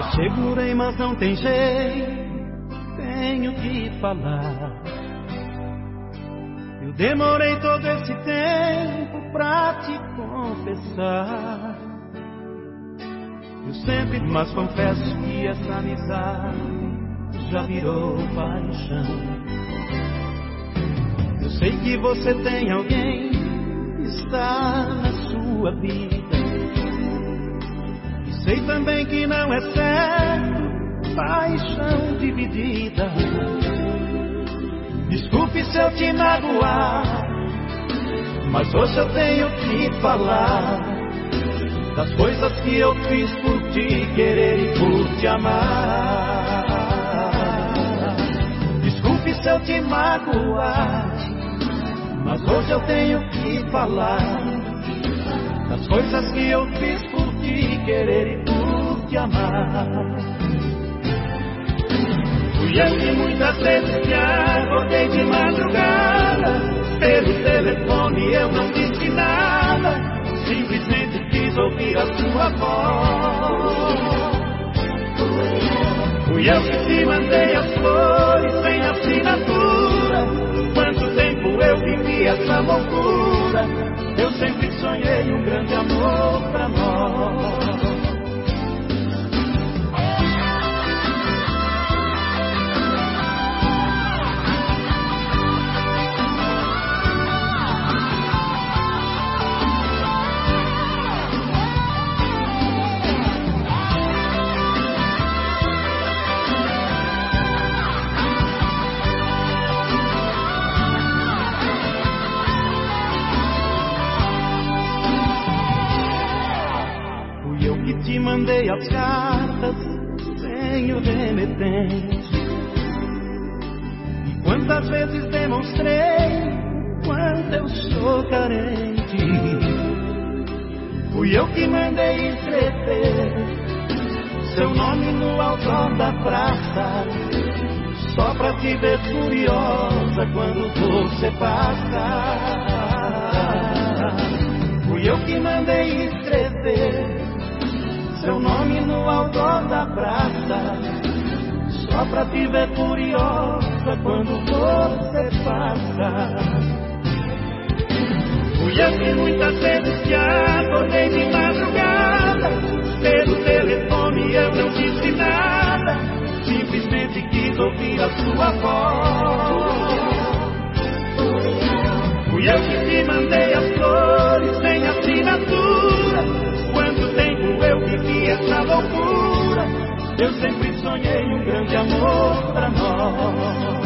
Eu segurei, mas não tem jeito, tenho que falar. Eu demorei todo esse tempo pra te confessar. Eu sempre, mas confesso que essa amizade já virou paixão. Eu sei que você tem alguém que está na sua vida. E sei também que não é certo paixão dividida. Desculpe se eu te magoar, mas hoje eu tenho que falar das coisas que eu fiz por te querer e por te amar. Desculpe se eu te magoar, mas hoje eu tenho que falar das coisas que eu fiz por te querer e por te amar. Fui eu que muitas vezes te acordei de madrugada, pelo telefone eu não disse nada, simplesmente quis ouvir a sua voz. Fui eu que te mandei as flores sem assinatura. Quanto tempo eu vivi essa loucura, eu sempre sonhei um grande amor pra nós. Te mandei as cartas sem o remetente. E quantas vezes demonstrei quanto eu sou carente. Fui eu que mandei escrever seu nome no altar da praça, só pra te ver furiosa quando você passa. Fui eu que mandei escrever seu nome no altar da praça, só pra te ver furiosa quando você passa. Fui eu que muitas vezes te acordei de madrugada, pelo telefone eu não disse nada, simplesmente quis ouvir a sua voz. Fui eu que te mandei as flores sem assinatura. Quanto tempo eu vivi essa loucura, eu sempre sonhei um grande amor pra nós.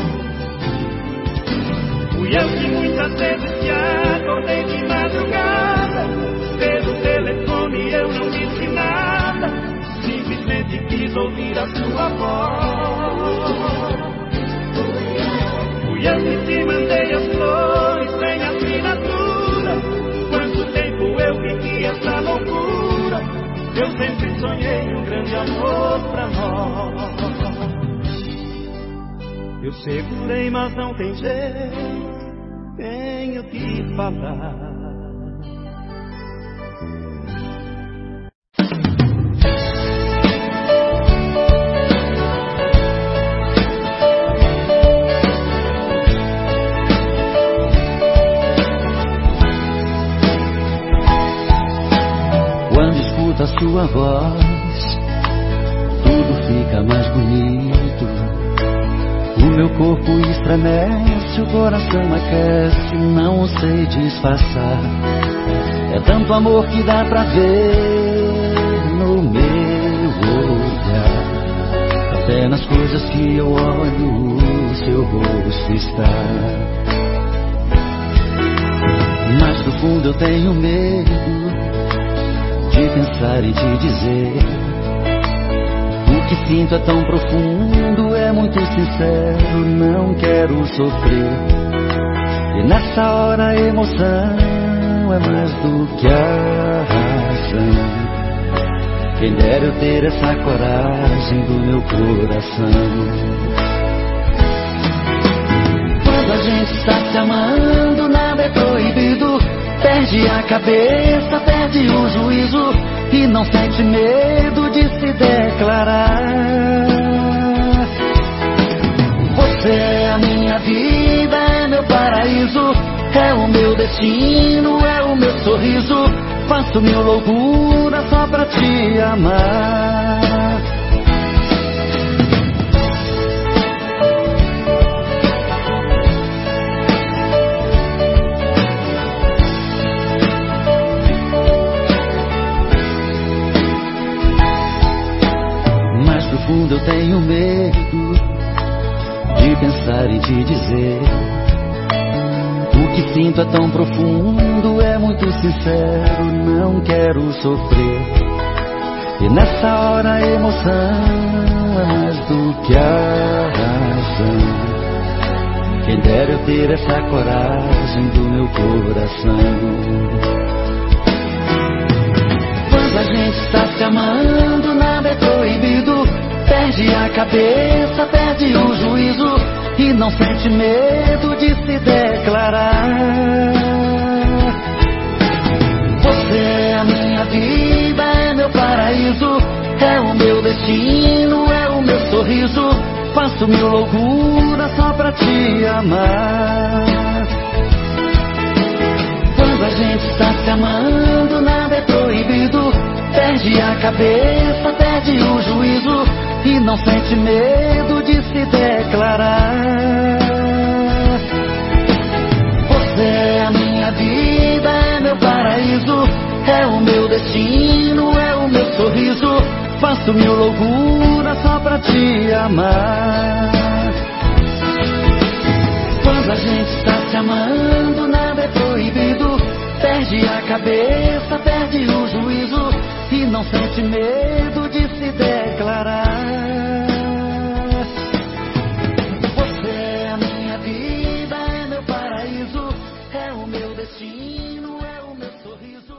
Fui eu que muitas vezes te acordei de madrugada, pelo telefone eu não disse nada, simplesmente quis ouvir a sua voz. Fui eu que te mandei as flores sem assinatura. Quanto tempo eu vivi essa loucura, eu sempre sonhei um grande amor pra nós. Eu segurei, mas não tem jeito, tenho que falar. A sua voz, tudo fica mais bonito. O meu corpo estremece, o coração aquece, não sei disfarçar. É tanto amor que dá pra ver no meu olhar. Até nas coisas que eu olho, o seu rosto está. Mas no fundo eu tenho medo de pensar e te dizer. O que sinto é tão profundo, é muito sincero, não quero sofrer. E nessa hora a emoção é mais do que a razão. Quem dera eu ter essa coragem do meu coração. Quando a gente está se amando, nada é proibido. Perde a cabeça, perde o juízo e não sente medo de se declarar. declarar. Você é a minha vida, é meu paraíso, é o meu destino, é o meu sorriso. Faço mil loucuras só pra te amar. Mais profundo eu tenho medo de pensar em te dizer. O que sinto é tão profundo, é muito sincero, não quero sofrer. E nessa hora a emoção é mais do que a razão. Quem dera eu ter essa coragem do meu coração. Quando a gente está se amando, nada é proibido. Perde a cabeça, perde o juízo e não sente medo de se declarar. Você é a minha vida, é meu paraíso, é o meu destino, é o meu sorriso. Faço mil loucuras só pra te amar. Quando a gente está se amando, nada é proibido. Perde a cabeça, perde o juízo e não sente medo de se declarar. Você é a minha vida, é meu paraíso, é o meu destino, é o meu sorriso. Faço mil loucuras só pra te amar. Quando a gente está se amando, nada é proibido. Perde a cabeça, perde o juízo e não sente medo de se declarar. Você é a minha vida, é meu paraíso, é o meu destino, é o meu sorriso.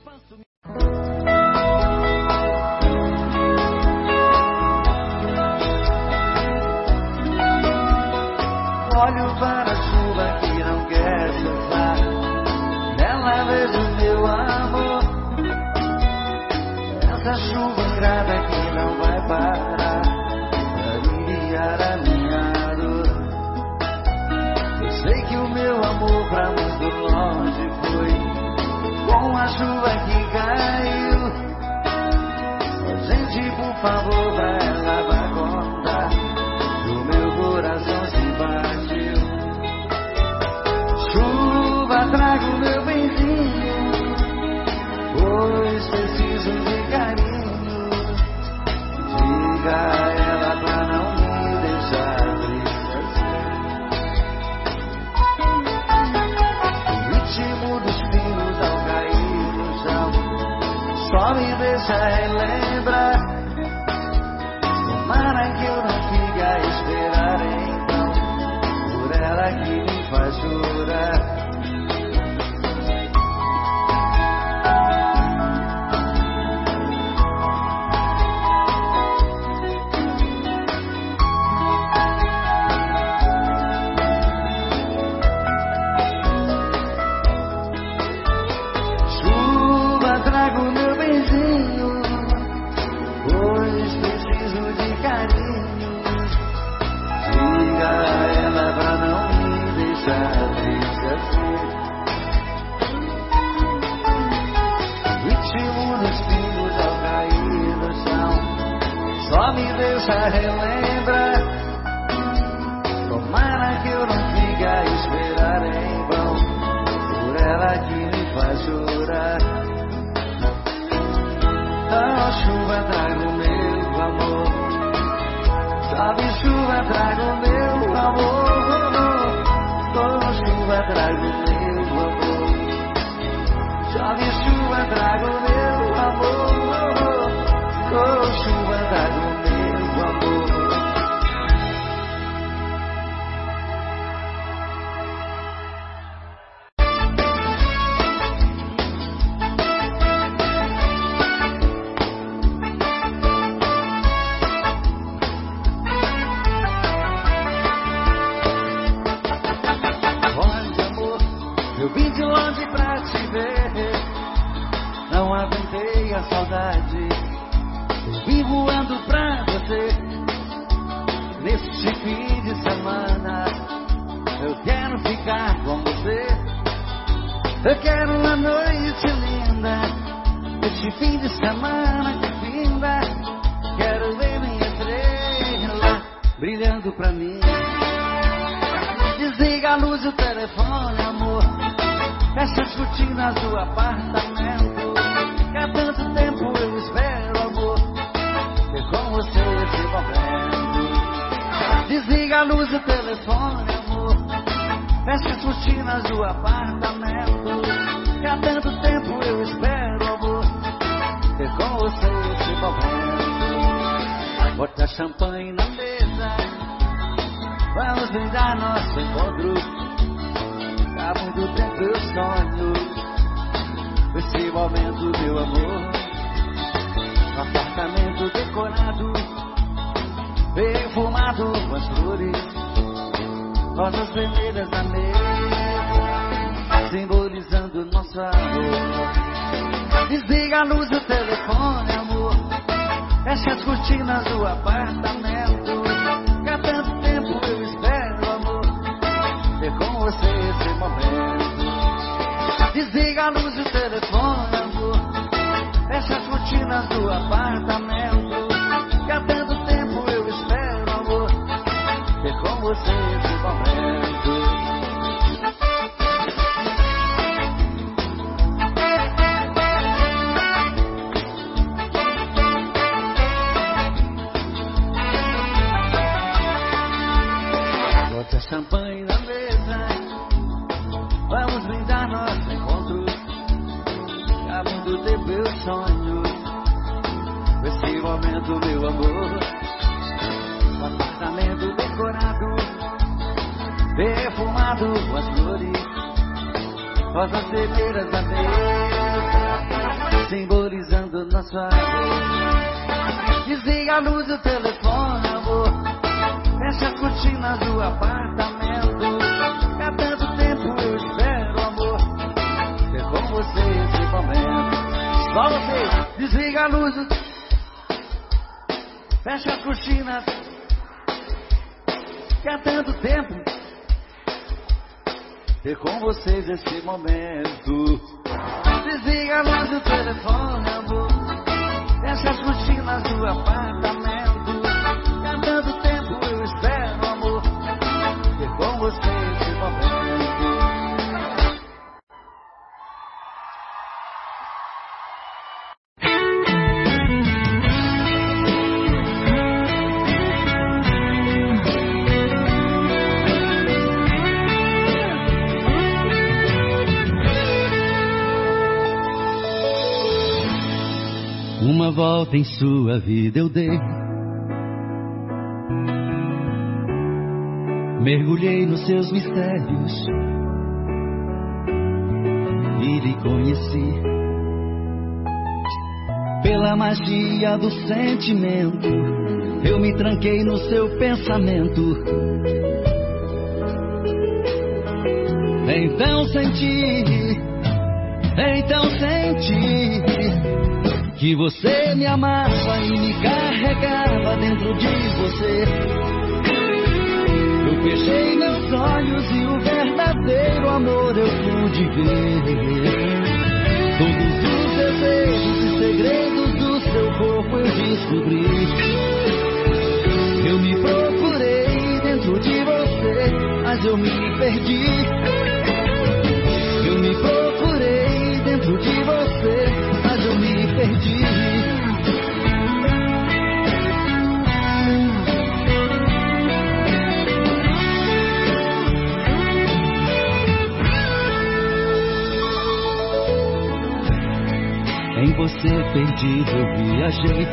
Olho para a chuva que não quer cessar, nela vejo meu amor. Essa chuva ingrata que não vai parar pra aliviar a minha dor. Eu sei que o meu amor pra muito longe foi com a chuva que caiu. Gente, por favor, pra ela vai contar que o meu coração se partiu. Chuva, traga o meu benzinho, pois preciso de carinho. Diga a ela pra não me deixar triste assim. O ritmo dos pinos ao cair no chão só me deixa relembrar. Tomara que eu não fique a esperar então por ela que me faz chorar. Só me deixa relembrar. Tomara que eu não fique a esperar em vão por ela que me faz chorar. Oh, chuva, traga o meu amor. Chove, chuva, traga o meu amor. Oh, chuva, traga o meu amor. Chove, chuva, traga o meu amor. Oh, chuva, traga o meu amor. Olha, amor, eu vim de longe pra te ver. Não aguentei a saudade. Vim voando pra ficar com você. Eu quero uma noite linda, este fim de semana que finda. Quero ver minha estrela brilhando pra mim. Desliga a luz do telefone, amor. Fecha as cortinas do apartamento. Que há tanto tempo eu espero, amor, ter com você esse momento. Desliga a luz do telefone, amor. Fecha as cortinas do apartamento. Que há tanto tempo eu espero, amor, ter com você esse momento. Bota champanhe na mesa, vamos brindar nosso encontro. Há muito tempo eu sonho esse momento, meu amor. No apartamento decorado, perfumado com as flores, rosas vermelhas na mesa, simbolizando nosso amor. Desliga a luz do telefone, amor. Fecha as cortinas do apartamento. Que há tanto tempo eu espero, amor, ter com você esse momento. Desliga a luz do telefone, amor. Fecha as cortinas do apartamento. Que há tanto tempo eu espero, amor, ter com você esse momento. Bota champanhe na mesa, vamos brindar nosso encontro. Há muito tempo eu sonho esse momento, meu amor. Um apartamento decorado, perfumado com as flores, rosas vermelhas na mesa, simbolizando nosso amor. Desliga a luz do telefone, amor. Fecha as cortinas do apartamento. Há tanto tempo eu espero, amor, ter com você esse momento. Só você. Desliga a luz do... Fecha as cortinas. Que há tanto tempo ter com vocês esse momento. Desliga a luz do telefone, amor. Fecha as cortinas do apartamento. Que há tanto tempo eu espero, amor, ter com você esse momento. Uma volta em sua vida eu dei, mergulhei nos seus mistérios e lhe conheci. Pela magia do sentimento, eu me tranquei no seu pensamento. Então senti que você me amava e me carregava dentro de você. Eu fechei meus olhos e o verdadeiro amor eu pude ver. Todos os desejos e segredos do seu corpo eu descobri. Eu me procurei dentro de você, mas eu me perdi. Eu me procurei dentro de você, mas eu me perdi. Em você perdido eu viajei,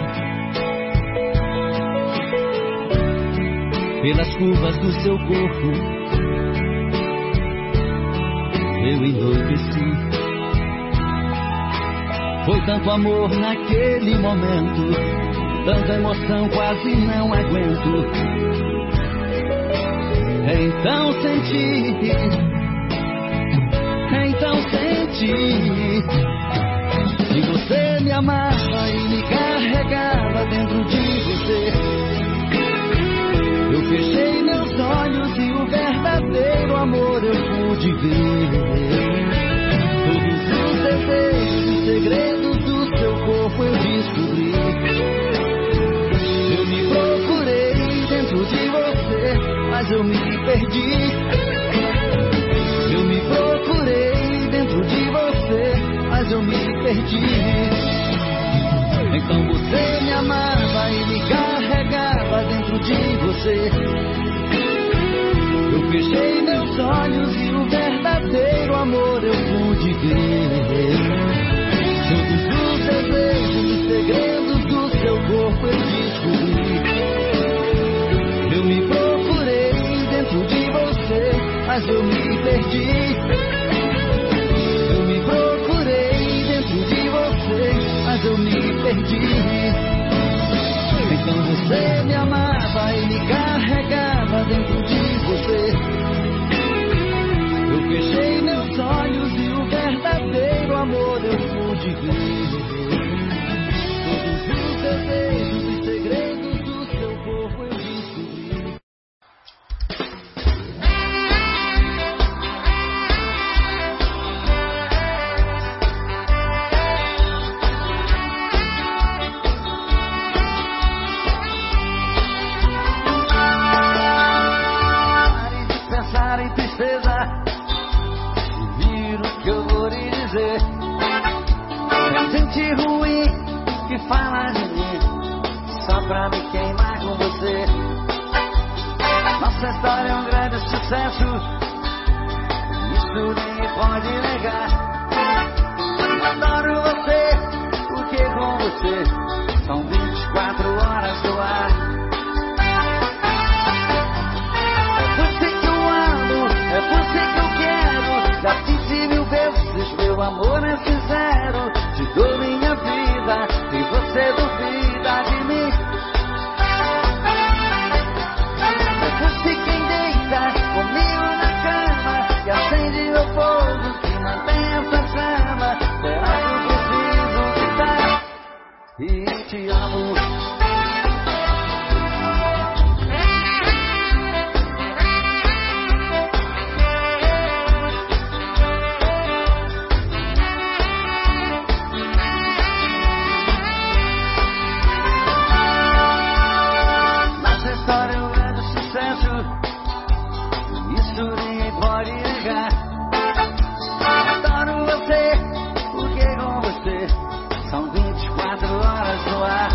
pelas curvas do seu corpo eu enlouqueci. Foi tanto amor naquele momento, tanta emoção quase não aguento. Então senti que você me amava e me carregava dentro de você. Eu fechei meus olhos e o verdadeiro amor eu fui pude ver. Todos os desejos e segredos do seu corpo eu descobri. Eu me procurei dentro de você, mas eu me perdi. Eu me procurei dentro de você, mas eu me perdi. Então você me amava e me carregava dentro de você. Eu fechei meus olhos e o verdadeiro amor eu pude ver. Todos os desejos e segredos do seu corpo eu descobri. Eu me procurei dentro de você, mas eu me perdi. Eu me procurei dentro de você, mas eu me perdi. Então você me amava e me carregava dentro de você. Eu fechei meus olhos e o verdadeiro amor eu pude ver. Todos os desejos e segredos do seu corpo eu descobri. Fala de mim, só pra me queimar com você. Nossa história é um grande sucesso, isso ninguém pode negar. Adoro você, porque com você são 24 horas no ar. É você que eu amo, é você que eu quero. Já disse 1000 vezes, meu amor é sincero. Te dou minha vida e você duvida de mim. É você quem deita comigo na cama e acende meu fogo que mantém essa chama. Será que eu preciso gritar e te amo? Adoro você, porque com você são 24 horas no ar.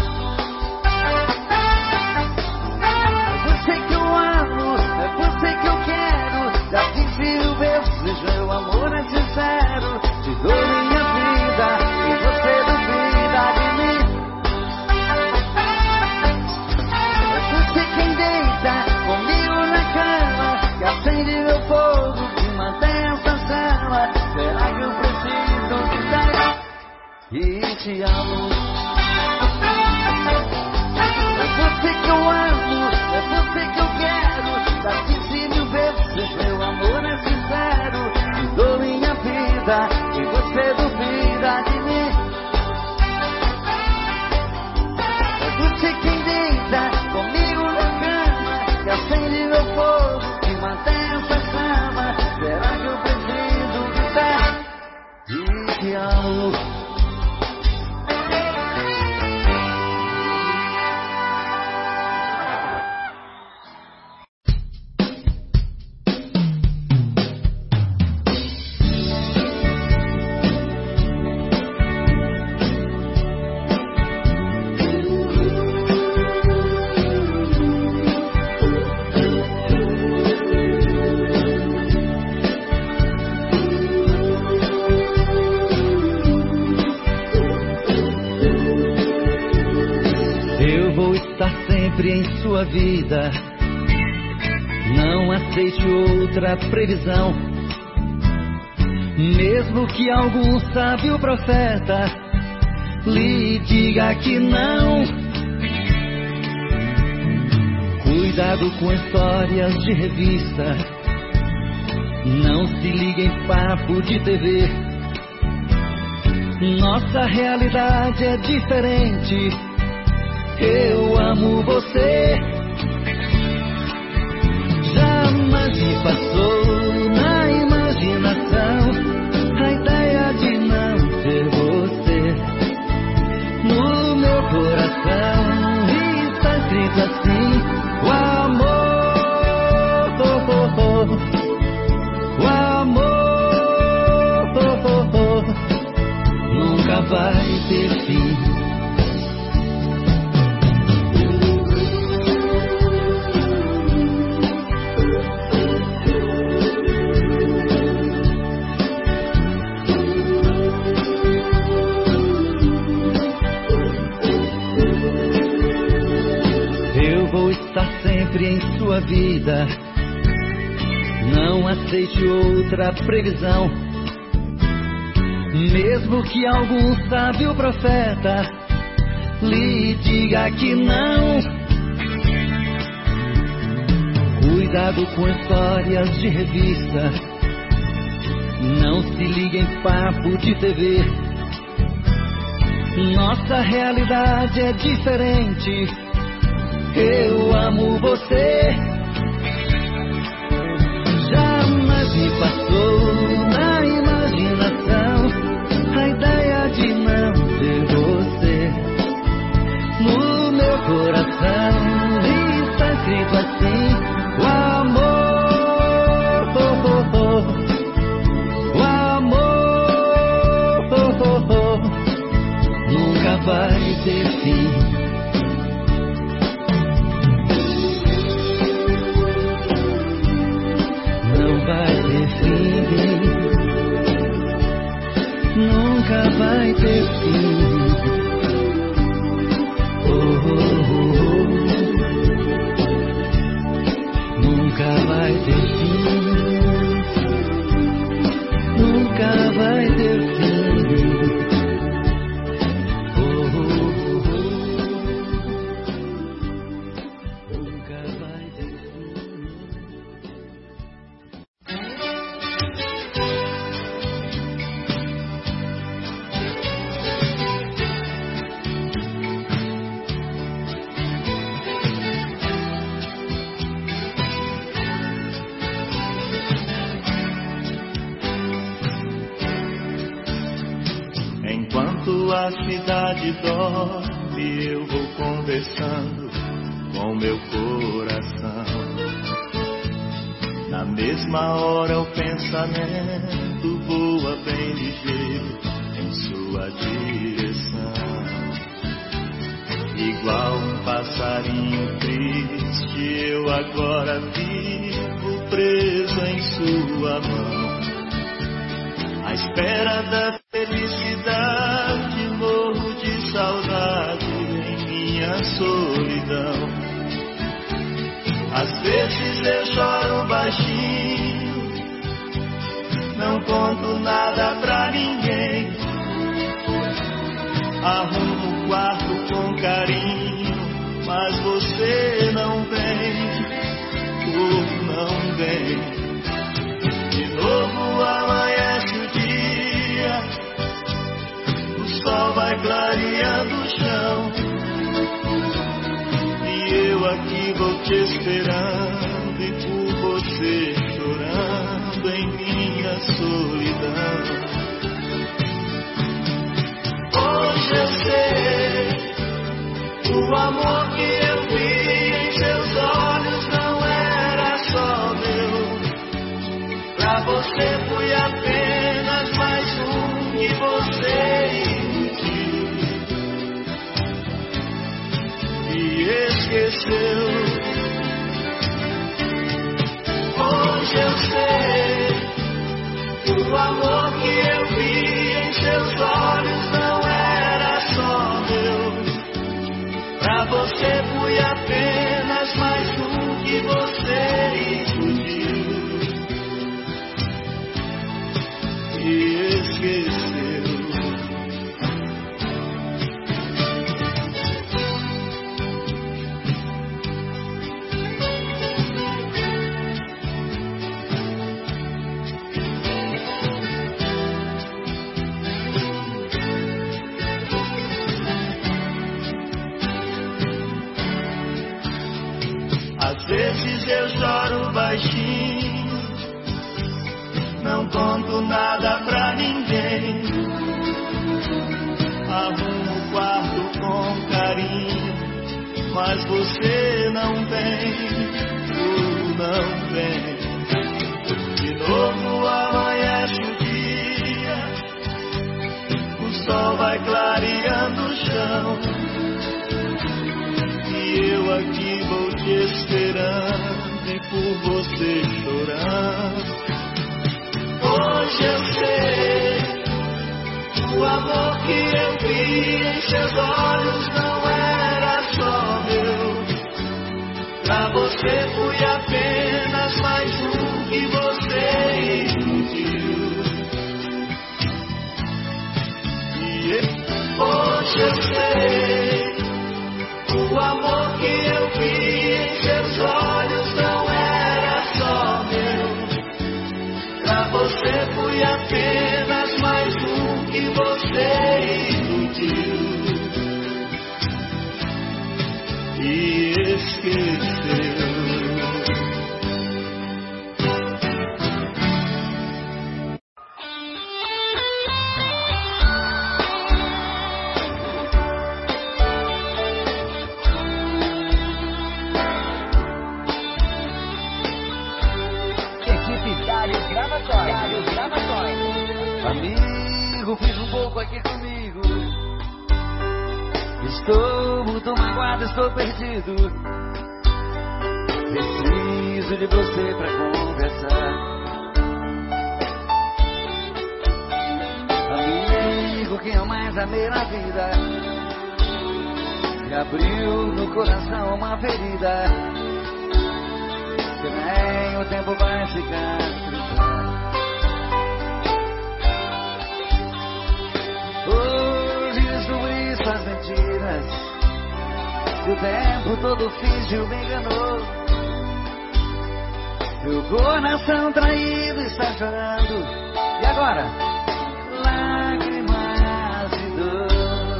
É você que eu amo, é você que eu quero. Já disse 1000 vezes, meu amor é sincero. Te dou minha vida e você duvida de mim. É você quem deita comigo na cama e acende meu fogo que mantém essa chama. Será que eu preciso gritar e te amo? É você que eu amo, é você que eu quero. Já disse 1000 vezes, meu amor é sincero. Te dou minha vida e você duvida de mim. É você quem deita comigo na cama e acende meu fogo que mantém essa chama. Será que eu preciso gritar e te amo? Em sua vida, não aceite outra previsão. Mesmo que algum sábio profeta lhe diga que não. Cuidado com histórias de revista, não se ligue em papo de TV. Nossa realidade é diferente. Eu amo você. Jamais me passou na imaginação escrito assim: o amor, o amor nunca vai ter fim. Em sua vida, não aceite outra previsão, mesmo que algum sábio profeta lhe diga que não. Cuidado com histórias de revista, não se ligue em papo de TV. Nossa realidade é diferente. Eu amo você. Jamais me passou na imaginação a ideia de não ter você. No meu coração está escrito assim: o amor, o amor nunca vai ter fim. Nunca vai ter fim. Nunca vai ter fim. Nunca vai ter fim. Nunca vai ter fim. A cidade dorme, eu vou conversando com meu coração. Na mesma hora o pensamento voa bem ligeiro em sua direção. Igual um passarinho triste, eu agora vivo preso em sua mão. À espera da felicidade, morro de saudade em minha solidão. Às vezes eu choro baixinho, não conto nada pra ninguém. Arrumo o quarto com carinho, mas você não vem, não vem. De novo amanhece o dia, o sol vai clareando o chão, e eu aqui vou te esperando, e por você chorando em minha solidão. Hoje eu sei, o amor que eu vi em seus olhos não era só meu. Pra você fui apenas mais um que você iludiu e esqueceu. Hoje eu sei, o amor que eu vi em seus olhos não era só meu. Pra você fui apenas mais um que você iludiu e esqueceu. Às vezes eu choro baixinho, não conto nada pra ninguém. Arrumo o quarto com carinho, mas você não vem, tu não vem. De novo amanhece o dia, o sol vai clareando o chão, e eu aqui vou te esperando e por você chorando. Hoje eu sei, o amor que eu vi em seus olhos não era só meu. Pra você fui apenas mais um que você iludiu. E hoje eu sei, o amor que eu vi em seus olhos não era só meu. Pra você fui apenas mais um que você iludiu e esqueceu. Amigo, fiz um pouco aqui comigo. Estou muito magoado, estou perdido. Preciso de você pra conversar. Amigo, quem eu mais amei na vida, me abriu no coração uma ferida que nem o tempo vai cicatrizar. Hoje descobri suas mentiras, que o tempo todo fingiu, me enganou. Meu coração traído está chorando, e agora? Lágrimas de dor.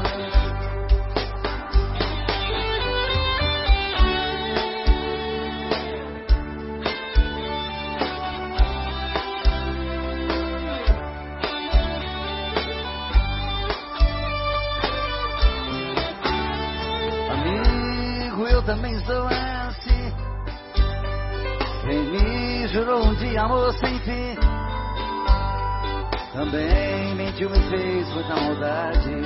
Eu também sou assim. Quem me jurou um dia amor sem fim, também mentiu, me fez muita maldade.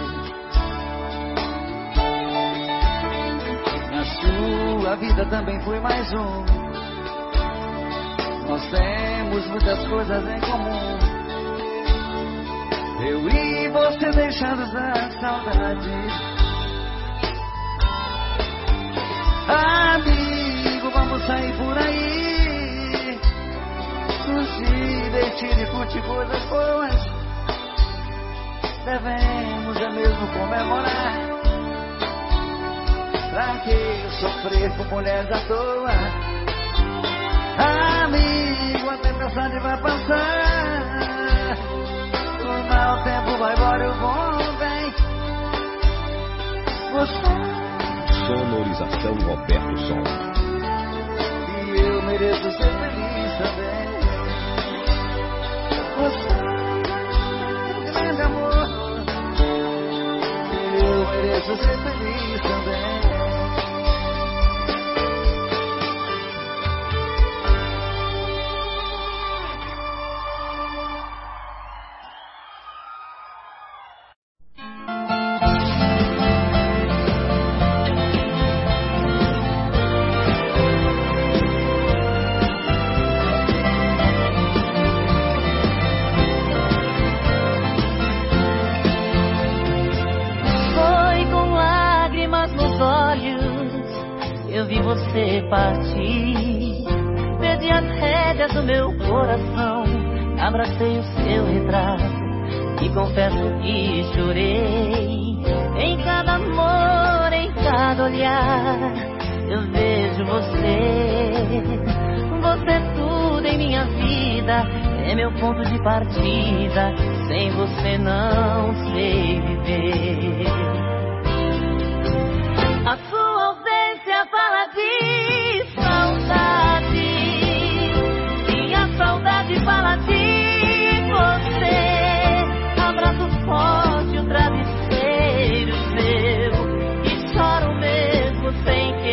Na sua vida também fui mais um. Nós temos muitas coisas em comum. Eu e você deixando a saudade. Amigo, vamos sair por aí, nos divertir e curtir coisas boas. Devemos é mesmo comemorar. Pra que sofrer com mulheres à toa? Amigo, a tempestade vai passar, o mau tempo vai embora e o bom vem. Você Sonorização Roberto Som. e eu mereço ser feliz também. Você é um grande amor, e eu mereço ser feliz também. Você partir, perdi as rédeas do meu coração, abracei o seu retrato e confesso que chorei. Em cada amor, em cada olhar, eu vejo você. Você é tudo em minha vida, é meu ponto de partida. Sem você não sei viver. A sua ausência fala de saudade, e a saudade fala de você. Abraço forte, o travesseiro meu, e choro mesmo sem querer.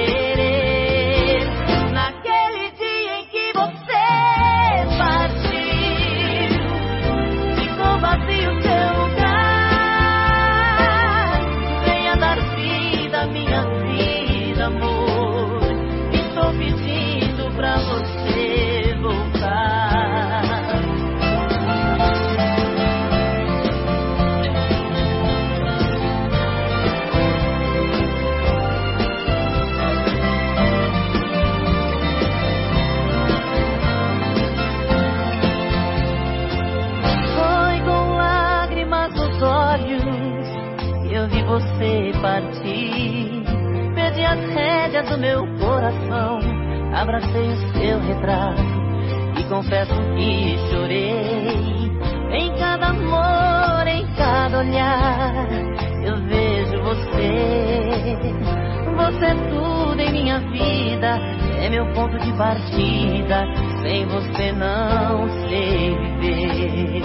as rédeas do meu coração, abracei o seu retrato e confesso que chorei. Em cada amor, em cada olhar, eu vejo você. Você é tudo em minha vida, é meu ponto de partida. Sem você não sei viver.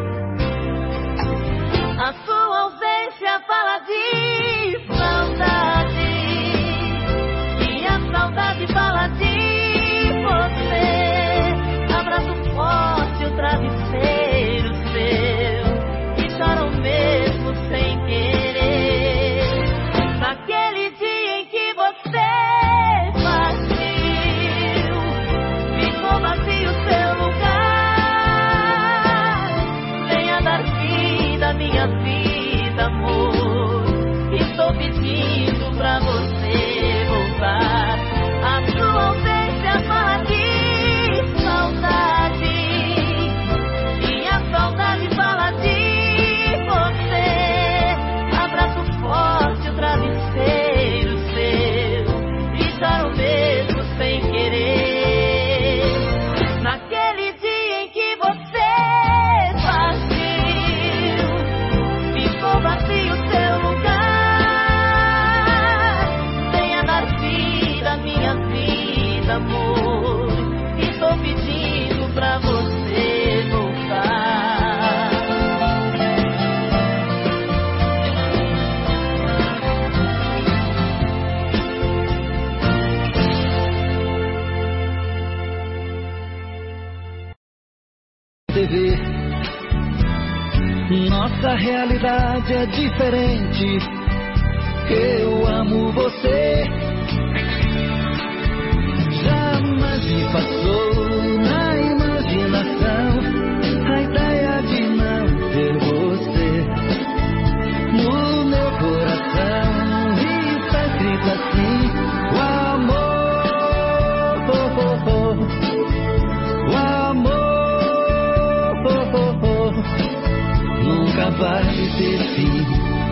A sua ausência fala de saudade, e a saudade fala de você. Abraço forte o travesseiro seu, e choram mesmo sem querer. Naquele dia em que você partiu, ficou vazio seu lugar. Venha dar vida à minha vida, amor. Estou pedindo pra você voltar. A sua ausência fala de saudade, e a saudade fala de você. Abraço forte o travesseiro seu, e choro mesmo sem querer. Naquele dia em que você partiu, ficou vazio seu lugar. Venha dar vida à minha vida, amor. Estou pedindo pra você voltar. TV, nossa realidade é diferente. Eu amo você. Jamais me passou na imaginação a ideia de não ter você no meu coração. E está escrito assim: o amor, o amor nunca vai ter fim.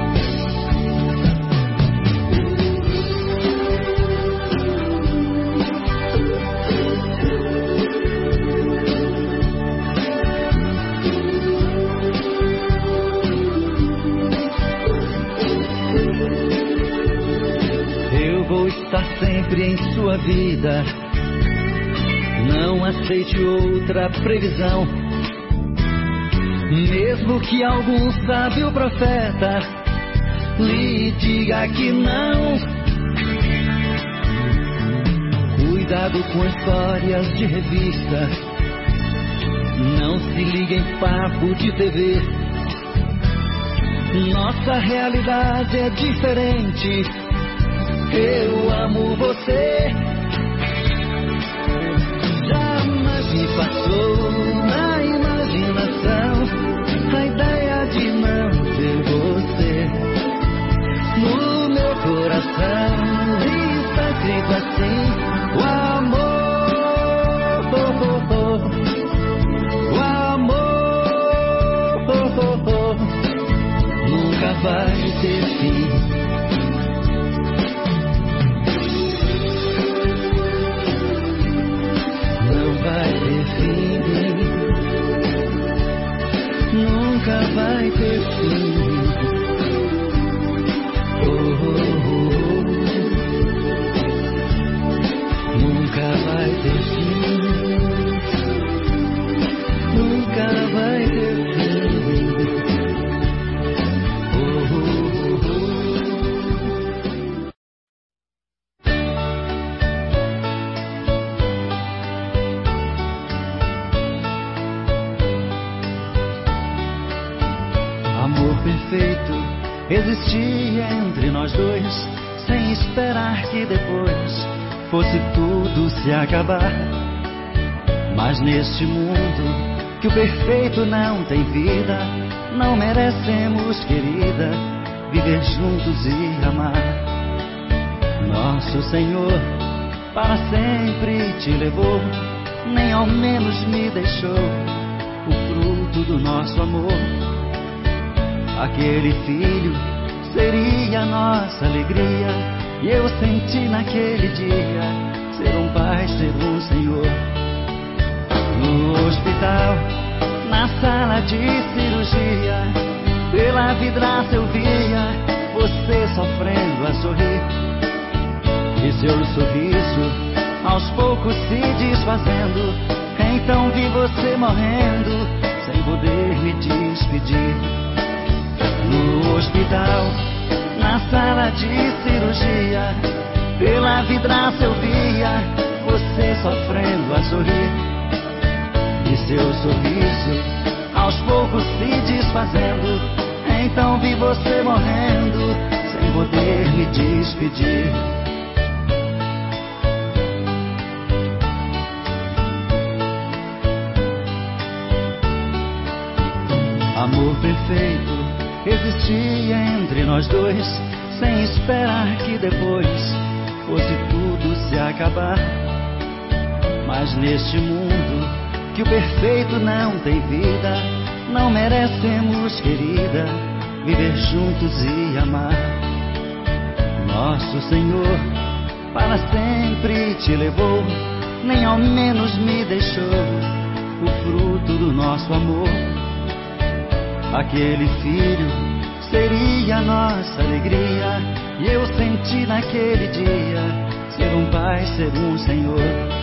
Vou estar sempre em sua vida. Não aceite outra previsão. Mesmo que algum sábio profeta lhe diga que não. Cuidado com histórias de revista. Não se ligue em papo de TV. Nossa realidade é diferente. Eu amo você. Jamais me passou na imaginação a ideia de não ter você no meu coração. E está escrito assim: o amor, o amor nunca vai ter fim. Nunca vai ter fim. Nunca vai ter fim. Nunca vai ter fim. Perfeito existia entre nós dois, sem esperar que depois fosse tudo se acabar. Mas neste mundo que o perfeito não tem vida, não merecemos, querida, viver juntos e amar. Nosso Senhor para sempre te levou, nem ao menos me deixou o fruto do nosso amor. Aquele filho seria nossa alegria, E eu senti naquele dia ser um pai, ser um senhor. No hospital, na sala de cirurgia, pela vidraça eu via você sofrendo a sorrir. E seu sorriso aos poucos se desfazendo. Então vi você morrendo sem poder me despedir. No hospital, na sala de cirurgia, pela vidraça eu via você sofrendo a sorrir. E seu sorriso aos poucos se desfazendo. Então vi você morrendo sem poder me despedir. Amor perfeito existia entre nós dois, sem esperar que depois fosse tudo se acabar. Mas neste mundo que o perfeito não tem vida, não merecemos, querida, viver juntos e amar. Nosso Senhor para sempre te levou, nem ao menos me deixou o fruto do nosso amor. Aquele filho seria nossa alegria, e eu senti naquele dia ser um pai, ser um senhor.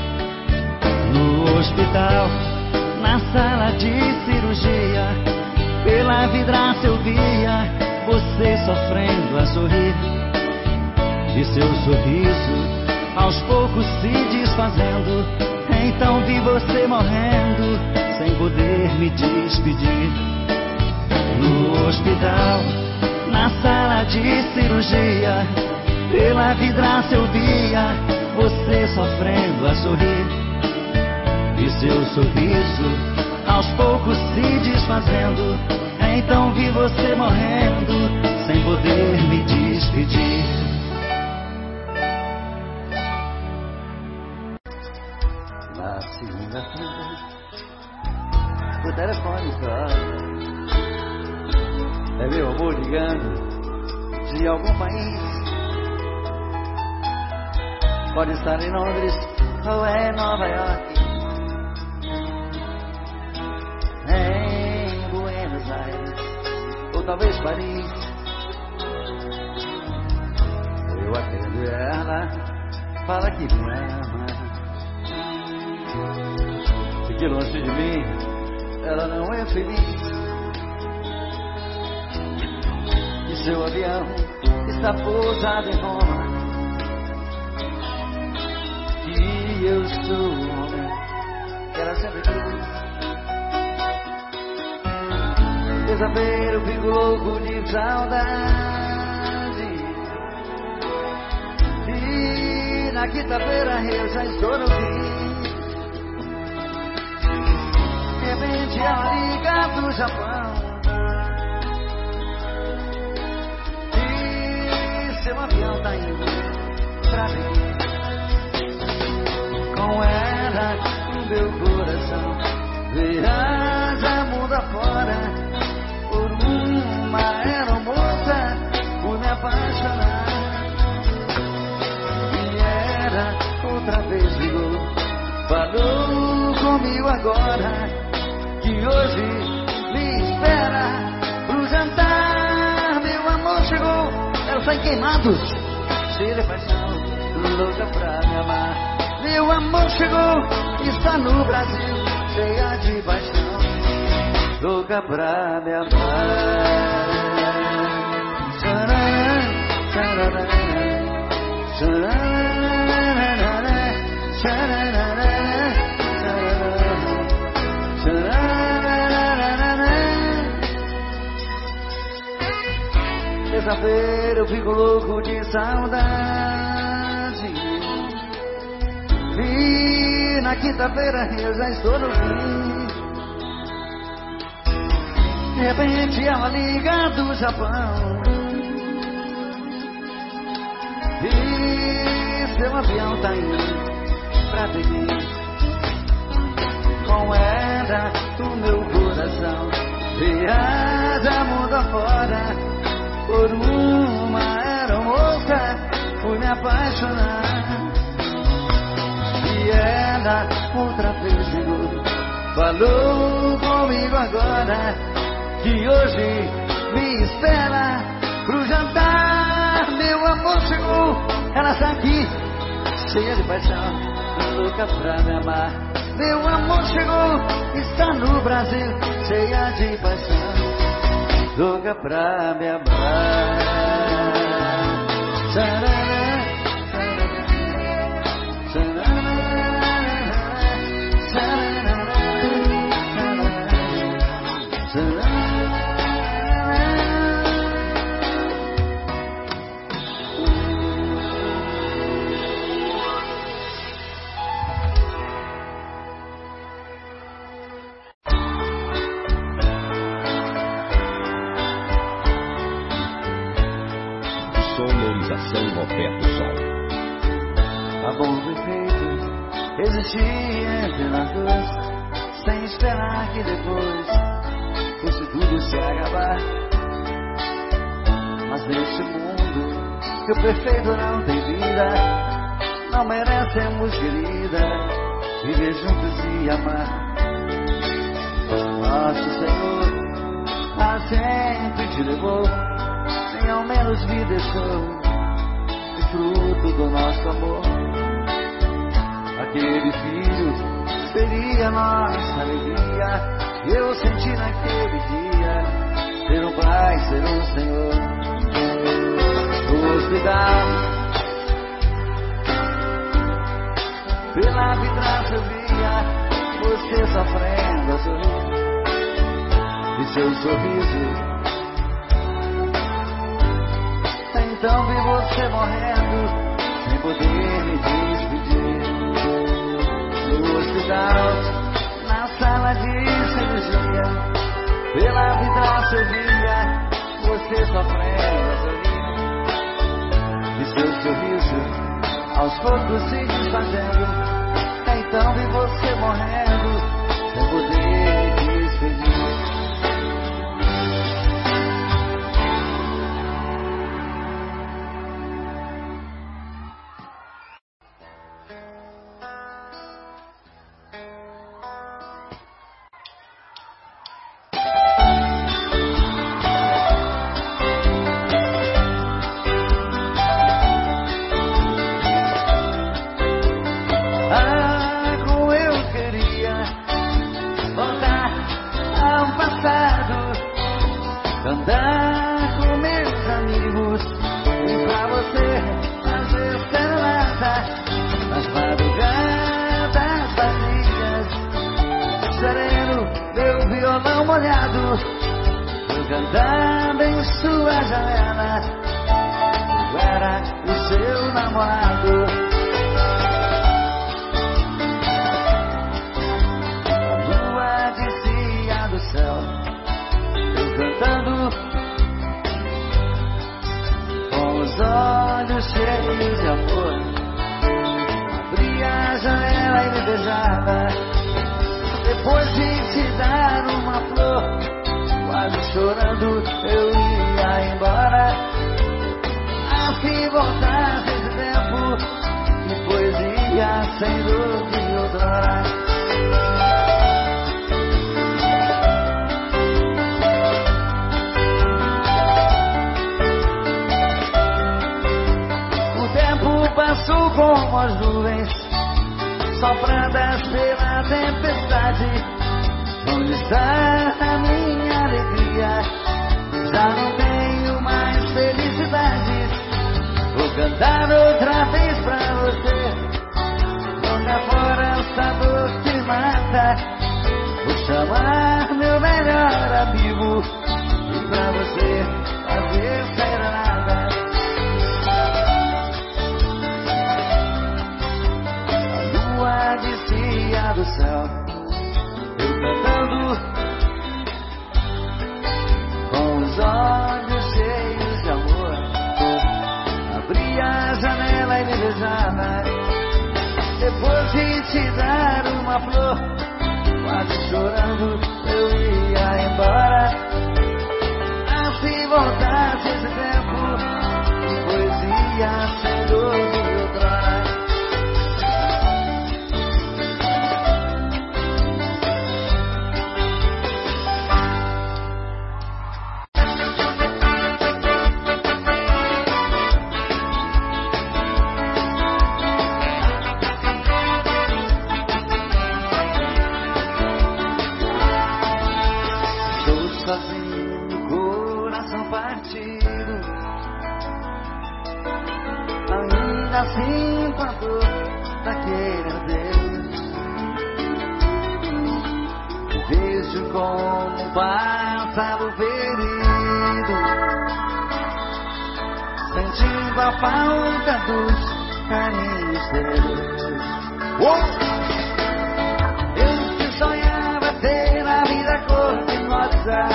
No hospital, na sala de cirurgia, pela vidraça eu via você sofrendo a sorrir. E seu sorriso aos poucos se desfazendo. Então vi você morrendo sem poder me despedir. No hospital, na sala de cirurgia, pela vidraça eu via você sofrendo a sorrir. E seu sorriso aos poucos se desfazendo. Então vi você morrendo sem poder me despedir. Na segunda-feira, o telefone toca. É meu amor ligando de algum país. Pode estar em Londres ou é Nova York, em Buenos Aires ou talvez Paris. Eu atendo e ela fala que me ama. Fique longe de mim, ela não é feliz. Seu avião está pousado em Roma, e eu sou o homem que ela sempre quis. Terça-feira eu fico louco de saudade, e na quinta-feira eu já estou no fim. De repente ela liga do Japão, seu avião tá indo pra mim. Com ela o meu coração viaja mundo afora, por uma aeromoça, por me apaixonar. E ela outra vez ligou, falou comigo agora, que hoje me espera pro jantar. Meu amor chegou, ela está em Queimados, cheia de paixão, louca pra me amar. Meu amor chegou, está no Brasil, cheia de paixão, louca pra me amar. Tcharará, tcharará, tcharará, tcharará, tcharará. Terça-feira eu fico louco de saudade, e na quinta-feira eu já estou no fim. De repente ela liga do Japão, e seu avião tá indo pra Pequim. Com ela o meu coração viaja mundo afora, por uma aeromoça, fui me apaixonar. E ela outra vez ligou, falou comigo agora que hoje me espera pro jantar. Meu amor chegou, ela está aqui, cheia de paixão, louca pra me amar. Meu amor chegou, está no Brasil, cheia de paixão, louca pra me amar. Tcharará, tcharará, tcharará, tcharará. Sonorização Roberto Som. Amor perfeito existia entre nós dois, sem esperar que depois fosse tudo se acabar. Mas neste mundo que o perfeito não tem vida, não merecemos, querida, viver juntos e amar. Nosso Senhor a sempre te levou, nem ao menos me deixou o fruto do nosso amor. Aquele filho seria nossa alegria. Eu senti naquele dia ser um pai, ser um Senhor. No hospital, pela vidraça eu via você sofrendo a sorrir, e seu sorriso. Então vi você morrendo, sem poder me despedir. No hospital, na sala de cirurgia, pela vidraça eu via você sofrendo a sorrir, e seu sorriso aos poucos se desfazendo. Então vi você morrendo, sem poder me despedir. Andar com meus amigos e pra você fazer serenata nas madrugadas vazias, sereno, meu violão molhado, eu cantando em sua janela. Eu era o seu namorado. A lua descia do céu, cantando com os olhos cheios de amor, abria a janela e me beijava. Depois de te dar uma flor, quase chorando eu ia embora. Se voltasse esse tempo, que poesia sem dor de outrora. Passou como as nuvens sopradas pela tempestade. Onde está a minha alegria? Já não tenho mais felicidade. Vou cantar outra vez pra você, jogar fora o sabor que mata. Vou chamar meu melhor amigo e pra você fazer serenata. Descia do céu, eu cantando com os olhos cheios de amor, abria a janela e me beijava. Depois de te dar uma flor, quase chorando eu ia embora. Se voltasse esse tempo, que poesia sem dor. como um pássaro ferido, sentindo a falta dos carinhos teus. Eu que sonhava ter a vida cor-de-rosa,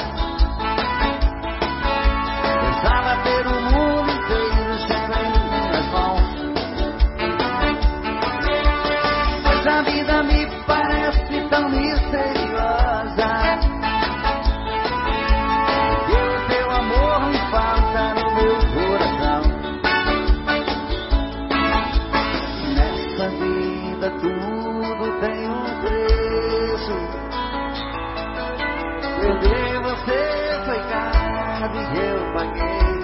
pensava ter o mundo inteiro sempre em minhas mãos, mas a vida me parece tão misteriosa, e o teu amor me falta no meu coração. Nessa vida tudo tem um preço, perder você foi caro e eu paguei.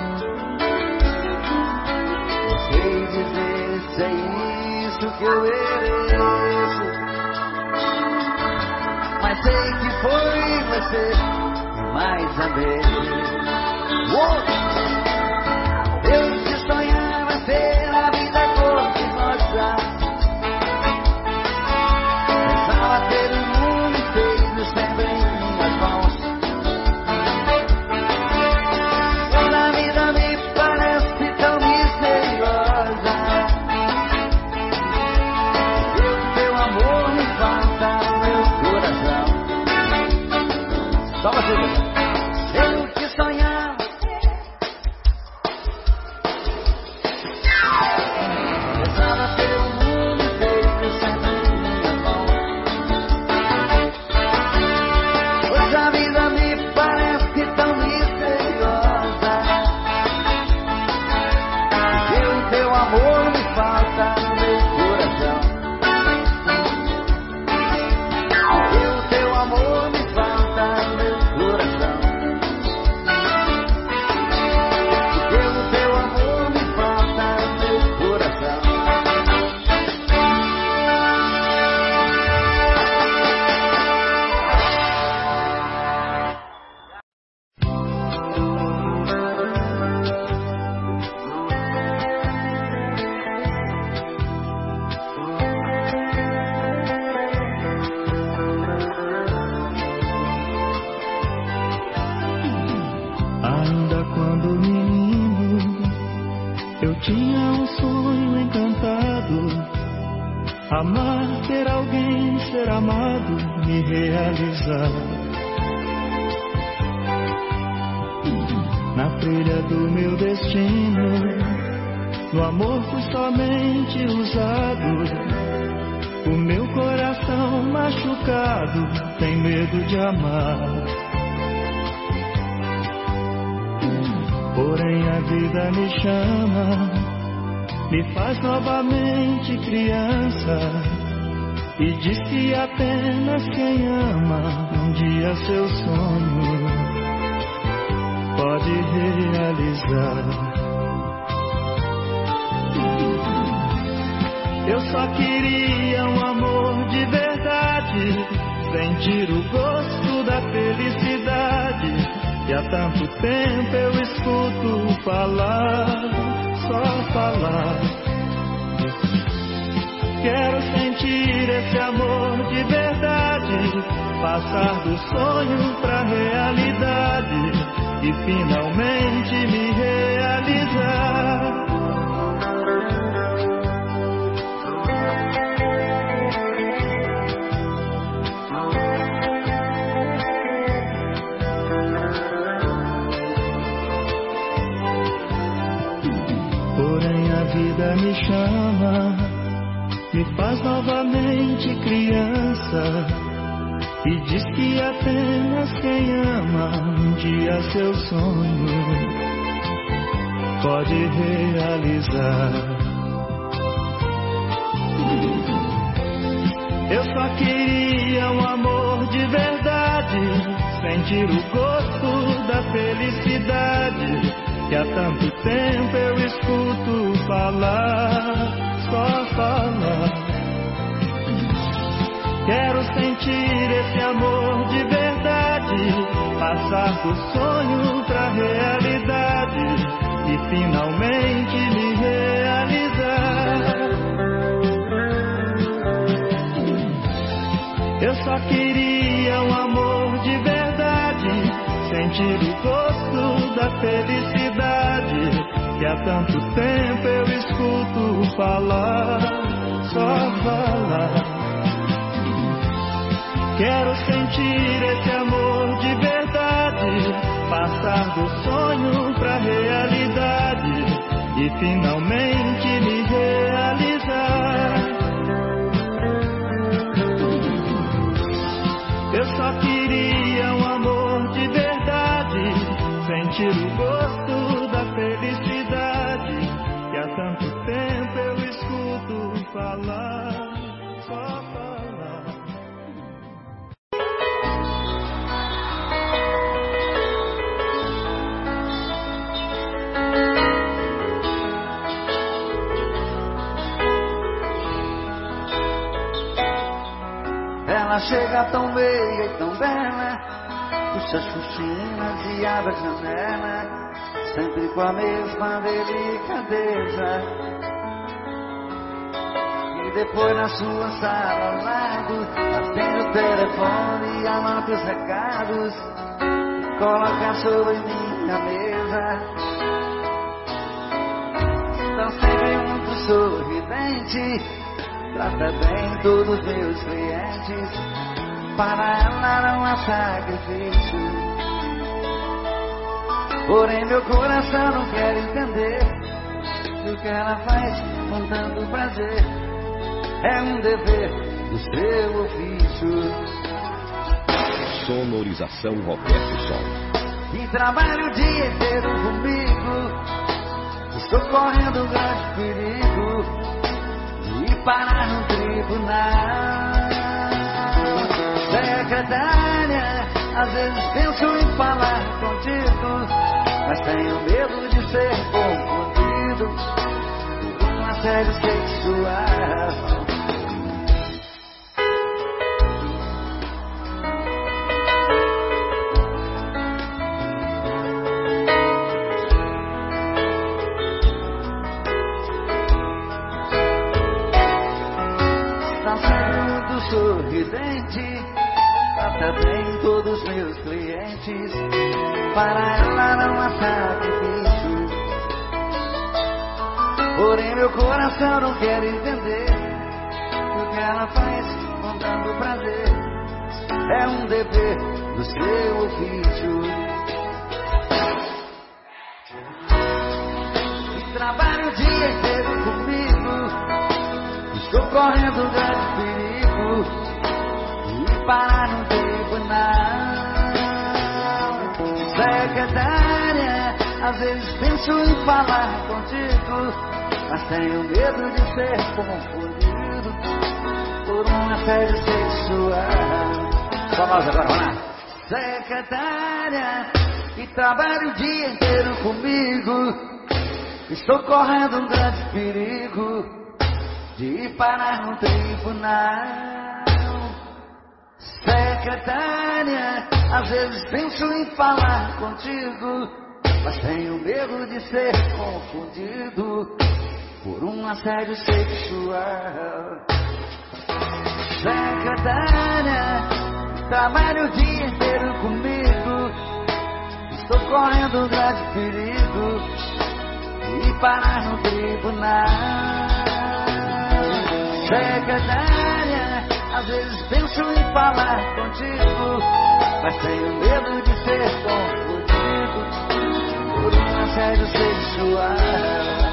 Não sei dizer se é isso que eu mereço, mas sei que foi você que mais amei. Eu que sonhava ter a vida cor-de-rosa, pensava ter o mundo inteiro sempre em minhas mãos, quando a vida me parece tão misteriosa, e o teu amor me falta no meu coração. Só você, Deus. Eu que sonhava pensava ter o mundo inteiro sempre em minhas mãos, pois a vida me parece tão misteriosa, e o teu amor me falta no meu coração, e o teu amor me falta no meu coração, e o teu amor me falta no meu coração. Ainda quando menino, eu tinha um sonho encantado: amar, ter alguém, ser amado, me realizar. Na trilha do meu destino, no amor fui somente usado. O meu coração machucado tem medo de amar. Porém a vida me chama, me faz novamente criança, e diz que apenas quem ama um dia seu sonho pode realizar. Eu só queria um amor de verdade, sentir o gosto da felicidade. E há tanto tempo eu escuto falar, só falar. Quero sentir esse amor de verdade, passar do sonho pra realidade e finalmente me realizar. Porém a vida me chama, me faz novamente criança, e diz que apenas quem ama um dia seu sonho pode realizar. Eu só queria um amor de verdade, sentir o gosto da felicidade, que há tanto tempo eu escuto falar, só falar. Quero sentir esse amor de verdade, passar do sonho pra realidade e finalmente me realizar. Eu só queria um amor sentir o gosto da felicidade que há tanto tempo eu escuto falar, só falar. Quero sentir esse amor de verdade, passar do sonho pra realidade e finalmente me realizar. Eu só queria um amor de verdade, sentir o gosto da felicidade que há tanto tempo eu escuto falar, só falar. Ela chega tão meia e tão bela, puxa as cortinas e abre a janela, sempre com a mesma delicadeza. E depois na sua sala ao lado, acende o telefone e anota os recados e coloca sobre minha mesa. Está sempre muito sorridente, trata bem todos os meus clientes, para ela não há sacrifício. Porém meu coração não quer entender que o que ela faz com tanto prazer é um dever do seu ofício. Sonorização Roberto Sol. E trabalha o dia inteiro comigo, estou correndo um grande perigo e parar no tribunal. Secretária, às vezes penso em falar contigo, mas tenho medo de ser confundido por um assédio sexual. Sorridente, trata bem todos os meus clientes, para ela não há sacrifício. Porém meu coração não quer entender o que ela faz com tanto prazer é um dever do seu ofício. E trabalha o dia inteiro comigo, estou correndo um grande perigo e parar no tribunal. Secretária, às vezes penso em falar contigo, mas tenho medo de ser confundido por um assédio sexual. Só nós agora, vamos lá. Secretária, que trabalha o dia inteiro comigo, estou correndo um grande perigo de ir parar no tribunal. Secretária, às vezes penso em falar contigo, mas tenho medo de ser confundido por um assédio sexual. Secretária, trabalha o dia inteiro comigo, estou correndo um grande perigo de ir parar no tribunal. Secretária, às vezes penso em falar contigo, mas tenho medo de ser confundido por um assédio sexual.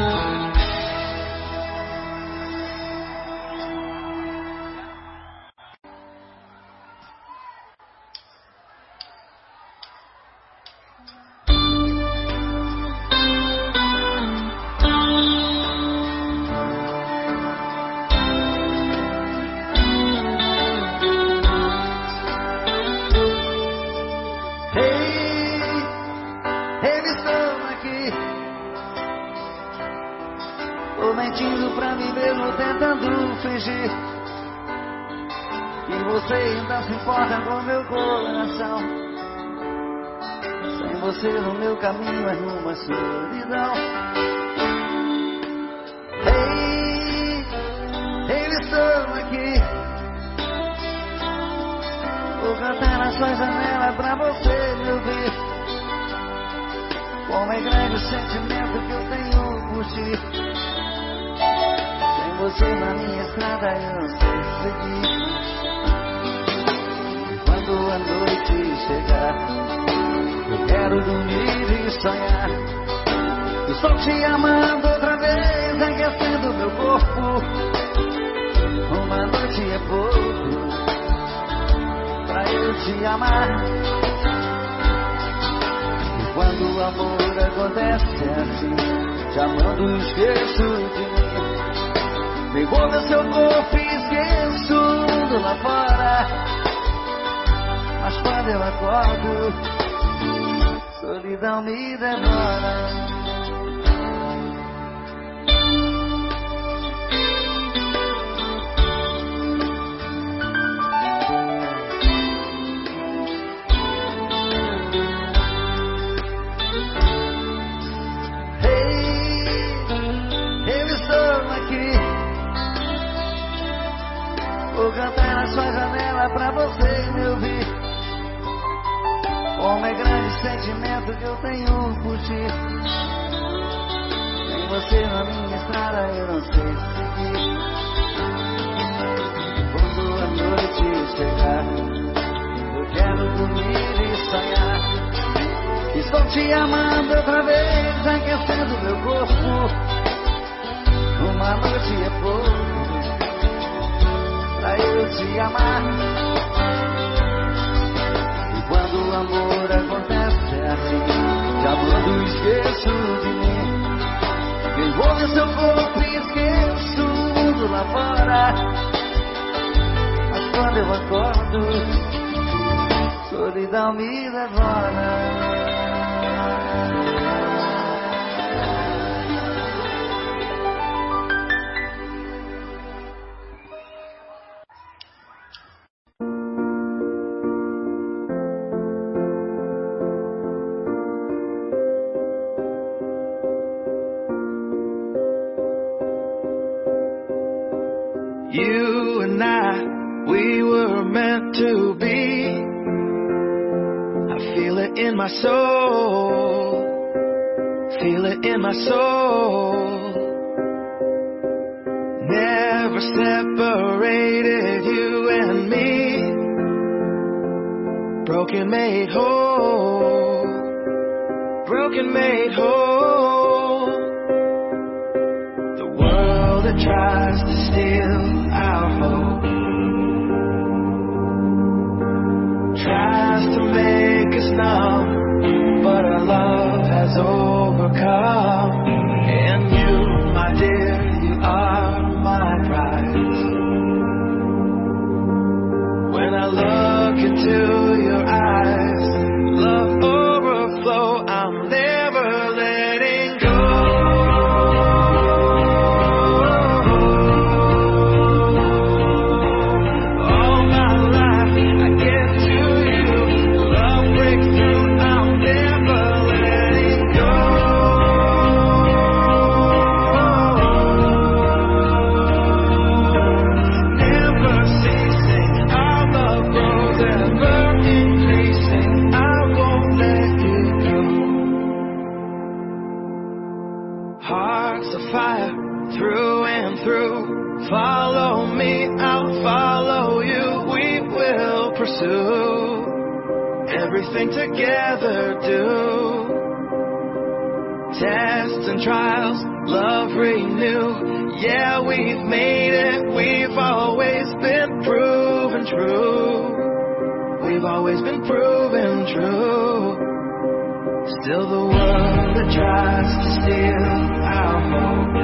Mentindo pra mim mesmo, tentando fingir que você ainda se importa com meu coração. Sem você no meu caminho é uma solidão. Eu estou aqui, vou cantar na sua janela pra você me ouvir. Como é grande o sentimento que eu tenho por ti. Sem você na minha estrada eu não sei seguir. Quando a noite chegar, eu quero dormir e sonhar. Estou te amando outra vez, aquecendo meu corpo. Uma noite é pouco pra eu te amar. E quando o amor acontece assim, te amando esqueço de mim. Me envolve o seu corpo e esqueço o mundo lá fora. Mas quando eu acordo, solidão me devora. Vou cantar na sua janela pra você me ouvir. Como é grande o sentimento que eu tenho por ti. Sem você na minha estrada eu não sei seguir. Quando a noite chegar, eu quero dormir e sonhar. Estou te amando outra vez, aquecendo meu corpo. Uma noite é pouco pra eu te amar. E quando o amor acontece assim, te amando esqueço de mim. Me envolve seu corpo e esqueço o mundo lá fora. Mas quando eu acordo, solidão me devora. You and I, we were meant to be. I feel it in my soul. Feel it in my soul. Never separated, you and me. Broken made whole. Broken made whole. The world that tries to steal our hope tries to make us numb, but our love has overcome. And you, my dear, you are my prize. When I look into your eyes, love overflow, I'm never letting go. Everything together do. Tests and trials, love renew. Yeah, we've made it. We've always been proven true. We've always been proven true. Still the world that tries to steal our hope